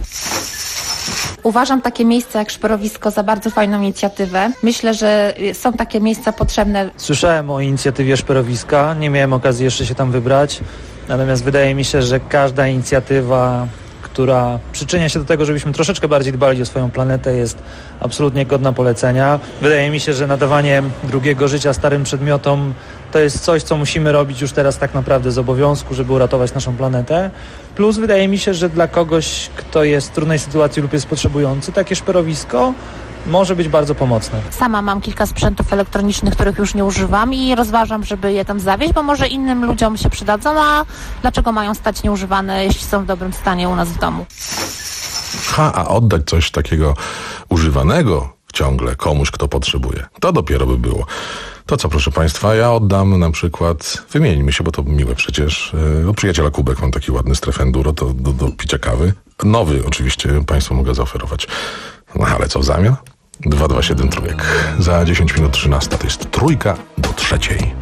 Speaker 10: Uważam takie miejsca jak szperowisko za bardzo fajną inicjatywę. Myślę, że są takie miejsca potrzebne.
Speaker 11: Słyszałem o inicjatywie szperowiska, nie miałem okazji jeszcze się tam wybrać, natomiast wydaje mi się, że każda inicjatywa, która przyczynia się do tego, żebyśmy troszeczkę bardziej dbali o swoją planetę, jest absolutnie godna polecenia. Wydaje mi się, że nadawanie drugiego życia starym przedmiotom to jest coś, co musimy robić już teraz tak naprawdę z obowiązku, żeby uratować naszą planetę. Plus wydaje mi się, że dla kogoś, kto jest w trudnej sytuacji lub jest potrzebujący, takie szperowisko może być bardzo pomocne.
Speaker 10: Sama mam kilka sprzętów elektronicznych, których już nie używam i rozważam, żeby je tam zawieźć, bo może innym ludziom się przydadzą, a dlaczego mają stać nieużywane, jeśli są w dobrym stanie u nas w domu?
Speaker 17: Ha, a oddać coś takiego używanego ciągle komuś, kto potrzebuje. To dopiero by było. To co, proszę Państwa, ja oddam na przykład, wymieńmy się, bo to miłe przecież, od przyjaciela Kubek mam taki ładny stref enduro, to do, do picia kawy. Nowy oczywiście Państwu mogę zaoferować. No ale co w zamian? dwa dwa siedem trójek. Za dziesięć minut trzynasta, to jest trójka do trzeciej.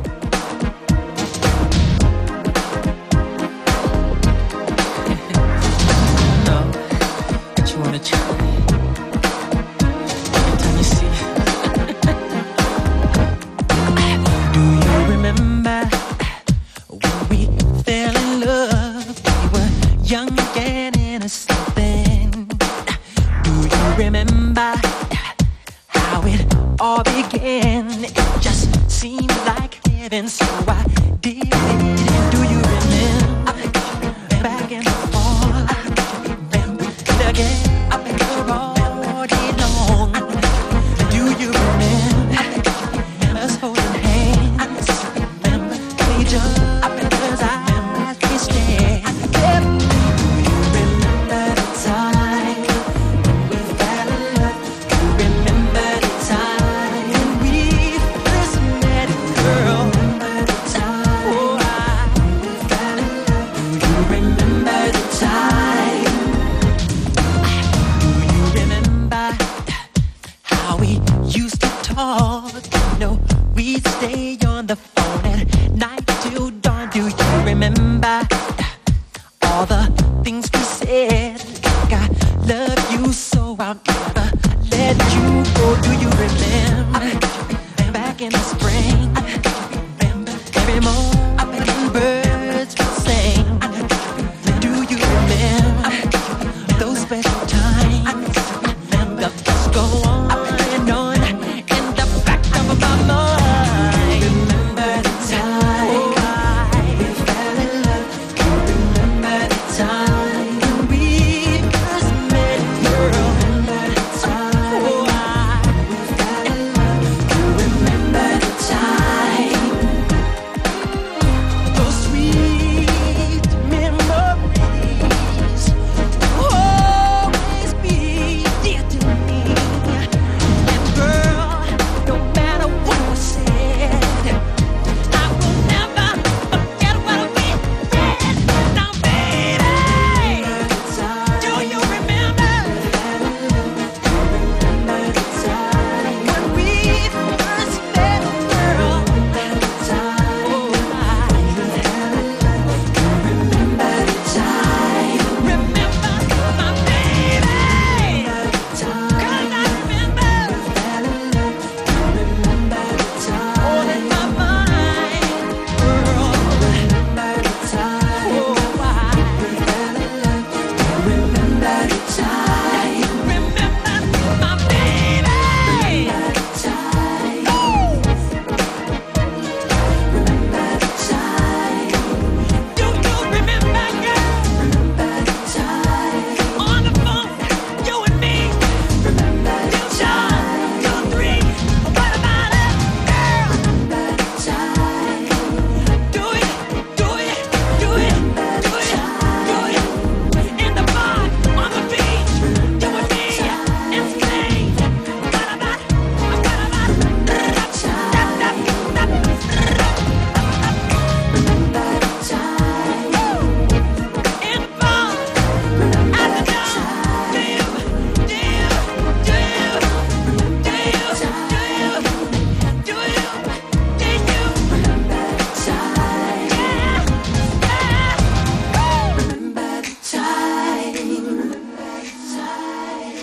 Speaker 18: Remember how it all began? It just seemed like heaven, so I did it. And do you remember back in the fall? And again, I've been all day long. Do you remember us holding hands? Remember each other's eyes we stare. Do you remember the time? No, we'd stay on the phone at night till dawn. Do you remember all the things we said? Like I love you so I'll never let you go. Do you remember back in the spring? Every morning birds would sing. Do you remember those special times? The thoughts go on and on.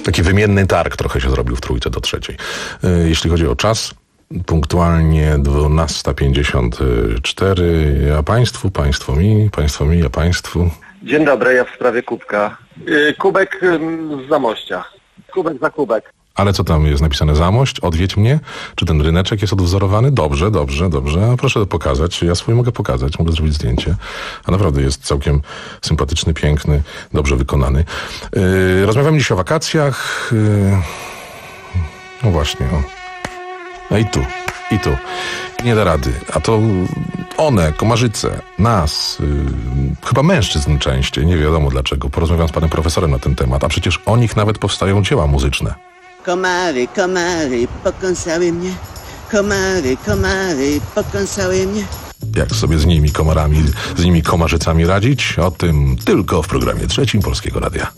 Speaker 17: Taki wymienny targ trochę się zrobił w trójce do trzeciej. Jeśli chodzi o czas, punktualnie dwunasta pięćdziesiąt cztery. Ja państwu, państwo mi, państwo mi, ja państwu.
Speaker 2: Dzień dobry, ja w sprawie kubka. Yy, kubek yy, z Zamościa. Kubek za kubek.
Speaker 17: Ale co tam jest napisane? Zamość? Odwiedź mnie? Czy ten ryneczek jest odwzorowany? Dobrze, dobrze, dobrze. A proszę pokazać. Ja swój mogę pokazać, mogę zrobić zdjęcie. A naprawdę jest całkiem sympatyczny, piękny, dobrze wykonany. Yy, rozmawiamy dziś o wakacjach. Yy... No właśnie, o. No i tu, i tu. Nie da rady. A to one, komarzyce, nas, yy, chyba mężczyzn częściej, nie wiadomo dlaczego. Porozmawiam z panem profesorem na ten temat, a przecież o nich nawet powstają dzieła muzyczne.
Speaker 6: Komary, komary, pokąsały mnie. Komary, komary, pokąsały mnie.
Speaker 17: Jak sobie z nimi komarami, z nimi komarzycami radzić? O tym tylko w programie trzecim Polskiego Radia.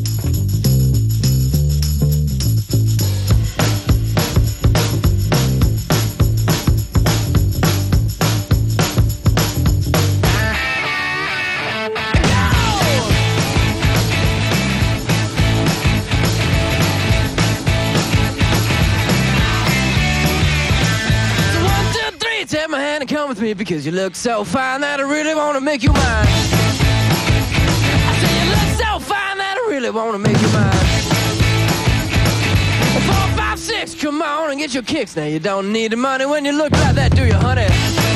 Speaker 12: Come with me because you look so fine that I really want to make you mine. I say you look so fine that I really want to make you mine. Four, five, six, come on and get your kicks. Now you don't need the money when you look like that, do you, honey?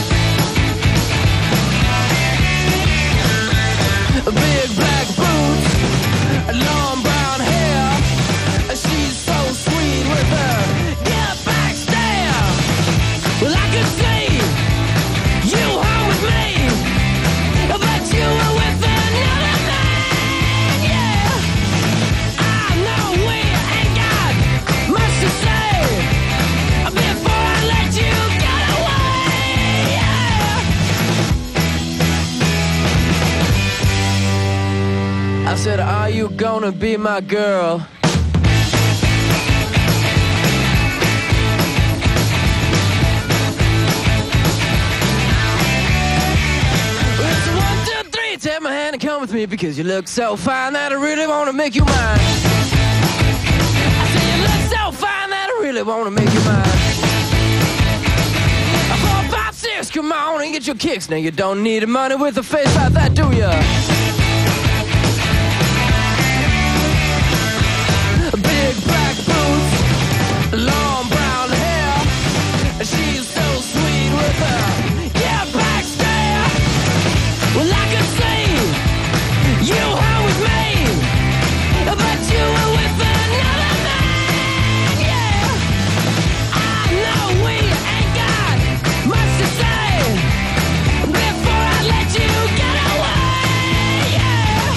Speaker 12: Big black boots, long brown hair. She's so sweet with her get back stare. Well, I could see you home with me, but you were with another man, yeah. I know we ain't got much to say before I let you get away, yeah. I said, are you gonna be my girl? Take my hand and come with me because you look so fine that I really want to make you mine. I say you look so fine that I really want to make you mine. Four, five, six, come on and get your kicks. Now you don't need the money with a face like that, do ya? Big black boots, long brown hair. She's so sweet with her yeah back stare. Well, I could see you home with me, but you were with another man, yeah. I know we ain't got much to say before I let you get away, yeah.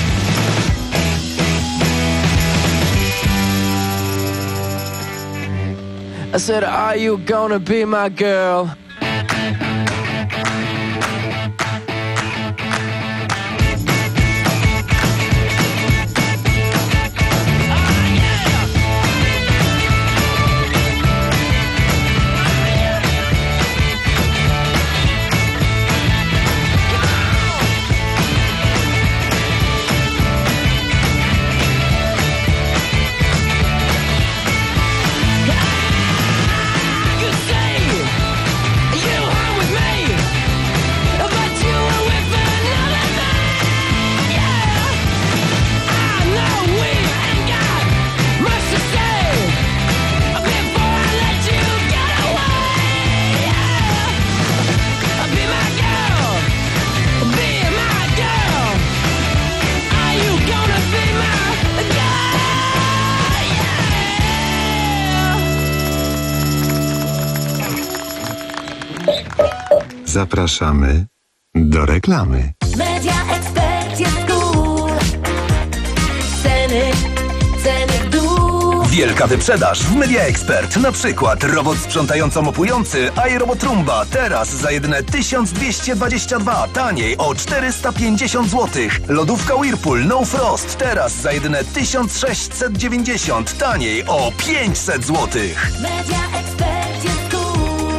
Speaker 12: I said, are you gonna be my girl?
Speaker 13: Zapraszamy do reklamy.
Speaker 1: Media Expert jest cool. Ceny, ceny w dół.
Speaker 25: Wielka wyprzedaż w Media Expert. Na przykład robot sprzątająco-mopujący iRobot Roomba teraz za jedyne tysiąc dwieście dwadzieścia dwa, taniej o czterysta pięćdziesiąt złotych. Lodówka Whirlpool No Frost teraz za jedyne tysiąc sześćset dziewięćdziesiąt, taniej o pięćset złotych.
Speaker 1: Media Expert jest cool.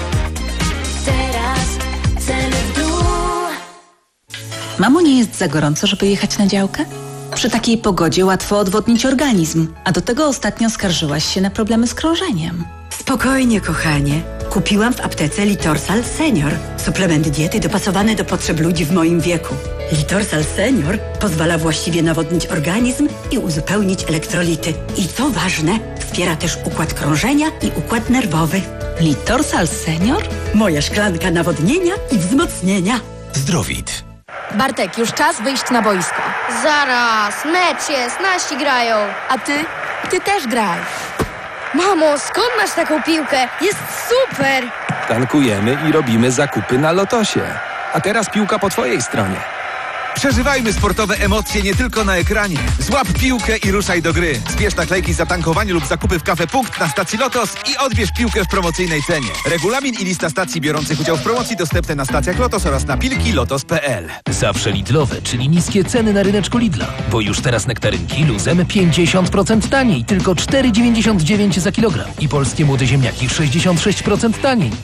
Speaker 1: Teraz ceny w dół.
Speaker 26: Mamo, nie jest za gorąco, żeby jechać na działkę?
Speaker 4: Przy takiej pogodzie łatwo odwodnić organizm, a do tego ostatnio skarżyłaś się na problemy z krążeniem.
Speaker 5: Spokojnie, kochanie. Kupiłam w aptece Litorsal Senior. Suplement diety dopasowany do potrzeb ludzi w moim wieku. Litorsal Senior pozwala właściwie nawodnić organizm i uzupełnić elektrolity. I co ważne, wspiera też układ krążenia i układ nerwowy.
Speaker 4: Litorsal Senior?
Speaker 5: Moja szklanka nawodnienia i wzmocnienia.
Speaker 14: Zdrowit.
Speaker 15: Bartek, już czas wyjść na boisko.
Speaker 16: Zaraz, mecz jest, nasi grają.
Speaker 15: A ty? Ty też graj.
Speaker 16: Mamo, skąd masz taką piłkę? Jest super!
Speaker 14: Tankujemy i robimy zakupy na Lotosie. A teraz piłka po twojej stronie.
Speaker 26: Przeżywajmy sportowe emocje nie tylko na ekranie. Złap piłkę i ruszaj do gry. Zbierz naklejki za tankowanie lub zakupy w Cafe Punkt na stacji Lotos i odbierz piłkę w promocyjnej cenie. Regulamin i lista stacji biorących udział w promocji dostępne na stacjach Lotos oraz na pilki lotos kropka p l.
Speaker 14: Zawsze Lidlowe, czyli niskie ceny na ryneczku Lidla. Bo już teraz nektarynki luzem pięćdziesiąt procent taniej, tylko cztery dziewięćdziesiąt dziewięć za kilogram. I polskie młode ziemniaki sześćdziesiąt sześć procent taniej.